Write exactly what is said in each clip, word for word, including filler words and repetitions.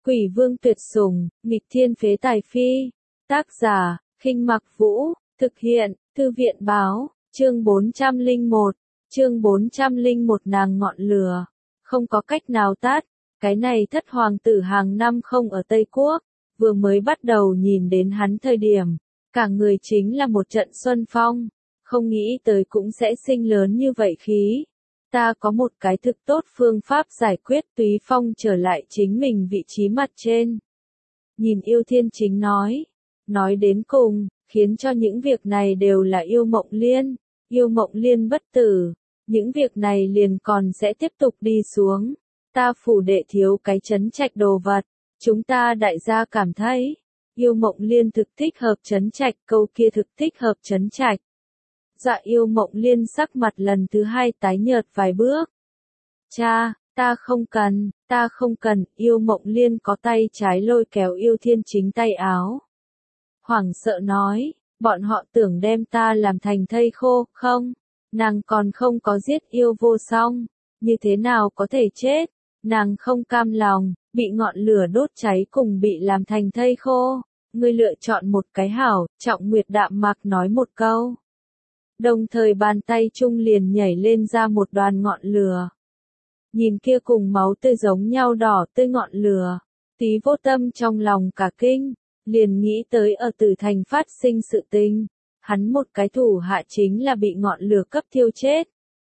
Quỷ vương tuyệt sủng, nghịch thiên phế tài phi. Tác giả, Khinh Mặc Vũ, thực hiện, Thư viện báo, chương bốn trăm lẻ một, chương bốn trăm lẻ một nàng ngọn lửa, không có cách nào tát, cái này thất hoàng tử hàng năm không ở Tây Quốc, vừa mới bắt đầu nhìn đến hắn thời điểm, cả người chính là một trận xuân phong, không nghĩ tới cũng sẽ sinh lớn như vậy khí. Ta có một cái thực tốt phương pháp giải quyết Túy Phong trở lại chính mình vị trí mặt trên. Nhìn Yêu Thiên Chính nói, nói đến cùng, khiến cho những việc này đều là Yêu Mộng Liên, Yêu Mộng Liên bất tử, những việc này liền còn sẽ tiếp tục đi xuống. Ta phủ đệ thiếu cái trấn trạch đồ vật, chúng ta đại gia cảm thấy, Yêu Mộng Liên thực thích hợp trấn trạch, câu kia thực thích hợp trấn trạch. Dạ Yêu Mộng Liên sắc mặt lần thứ hai tái nhợt vài bước. Cha, ta không cần, ta không cần, Yêu Mộng Liên có tay trái lôi kéo Yêu Thiên Chính tay áo. Hoảng sợ nói, bọn họ tưởng đem ta làm thành thây khô, không, nàng còn không có giết yêu vô song, như thế nào có thể chết, nàng không cam lòng, bị ngọn lửa đốt cháy cùng bị làm thành thây khô, ngươi lựa chọn một cái hảo, Trọng Nguyệt đạm mạc nói một câu. Đồng thời bàn tay trung liền nhảy lên ra một đoàn ngọn lửa. Nhìn kia cùng máu tươi giống nhau đỏ tươi ngọn lửa, Tí Vô Tâm trong lòng cả kinh, liền nghĩ tới ở Tử Thành phát sinh sự tình, hắn một cái thủ hạ chính là bị ngọn lửa cấp thiêu chết.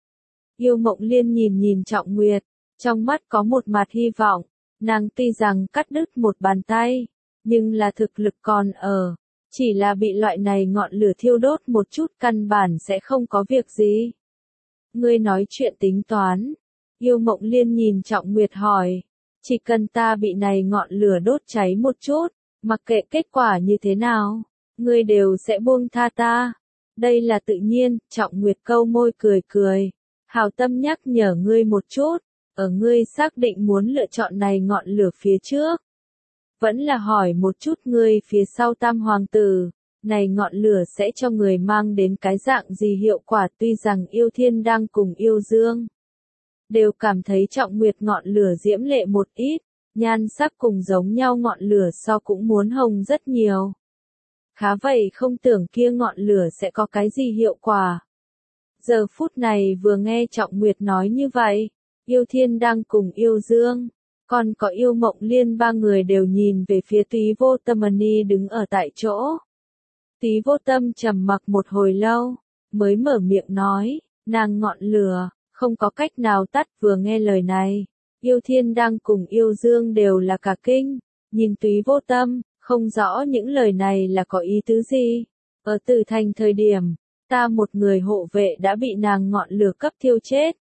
Yêu Mộng Liên nhìn nhìn Trọng Nguyệt, trong mắt có một mặt hy vọng, nàng tuy rằng cắt đứt một bàn tay, nhưng là thực lực còn ở. Chỉ là bị loại này ngọn lửa thiêu đốt một chút căn bản sẽ không có việc gì. Ngươi nói chuyện tính toán. Yêu Mộng Liên nhìn Trọng Nguyệt hỏi. Chỉ cần ta bị này ngọn lửa đốt cháy một chút, mặc kệ kết quả như thế nào, ngươi đều sẽ buông tha ta. Đây là tự nhiên, Trọng Nguyệt câu môi cười cười. Hảo tâm nhắc nhở ngươi một chút, ở ngươi xác định muốn lựa chọn này ngọn lửa phía trước. Vẫn là hỏi một chút ngươi phía sau Tam Hoàng tử, này ngọn lửa sẽ cho người mang đến cái dạng gì hiệu quả, tuy rằng Yêu Thiên đang cùng Yêu Dương. Đều cảm thấy Trọng Nguyệt ngọn lửa diễm lệ một ít, nhan sắc cùng giống nhau ngọn lửa so cũng muốn hồng rất nhiều. Khá vậy không tưởng kia ngọn lửa sẽ có cái gì hiệu quả. Giờ phút này vừa nghe Trọng Nguyệt nói như vậy, Yêu Thiên đang cùng Yêu Dương. Còn có Yêu Mộng Liên ba người đều nhìn về phía Túy Vô Tâm Ni đứng ở tại chỗ. Túy Vô Tâm trầm mặc một hồi lâu, mới mở miệng nói, nàng ngọn lửa, không có cách nào tắt. Vừa nghe lời này, Yêu Thiên đang cùng Yêu Dương đều là cả kinh, nhìn Túy Vô Tâm, không rõ những lời này là có ý tứ gì. Ở Tử Thành thời điểm, ta một người hộ vệ đã bị nàng ngọn lửa cấp thiêu chết.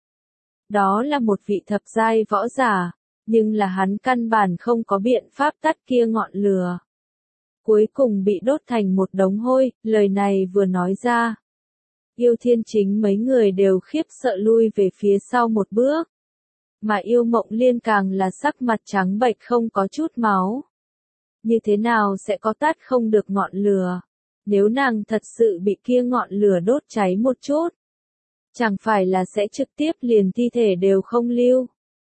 Đó là một vị thập giai võ giả. Nhưng là hắn căn bản không có biện pháp tắt kia ngọn lửa. Cuối cùng bị đốt thành một đống hôi, lời này vừa nói ra. Yêu Thiên Chính mấy người đều khiếp sợ lui về phía sau một bước. Mà Yêu Mộng Liên càng là sắc mặt trắng bệch không có chút máu. Như thế nào sẽ có tắt không được ngọn lửa? Nếu nàng thật sự bị kia ngọn lửa đốt cháy một chút, chẳng phải là sẽ trực tiếp liền thi thể đều không lưu.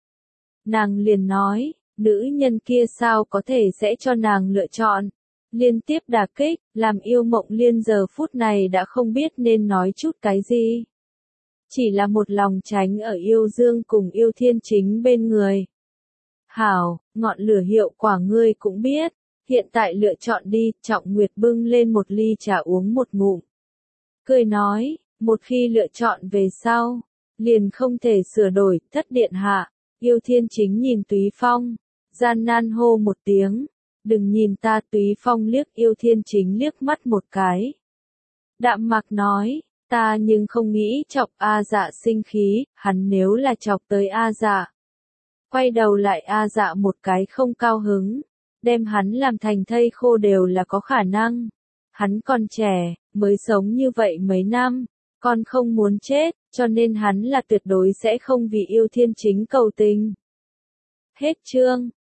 Nàng liền nói, nữ nhân kia sao có thể sẽ cho nàng lựa chọn. Liên tiếp đả kích, làm Yêu Mộng Liên giờ phút này đã không biết nên nói chút cái gì. Chỉ là một lòng tránh ở Yêu Dương cùng Yêu Thiên Chính bên người. Hảo, ngọn lửa hiệu quả ngươi cũng biết, hiện tại lựa chọn đi. Trọng Nguyệt bưng lên một ly trà uống một ngụm. Cười nói, một khi lựa chọn về sau, liền không thể sửa đổi. Thất điện hạ. Yêu Thiên Chính nhìn Túy Phong, gian nan hô một tiếng, đừng nhìn ta. Túy Phong liếc Yêu Thiên Chính liếc mắt một cái. Đạm mạc nói, ta nhưng không nghĩ chọc A Dạ sinh khí, hắn nếu là chọc tới A Dạ. Quay đầu lại A Dạ một cái không cao hứng, đem hắn làm thành thây khô đều là có khả năng. Hắn còn trẻ, mới sống như vậy mấy năm. Con không muốn chết, cho nên hắn là tuyệt đối sẽ không vì Yêu Thiên Chính cầu tình. Hết chương.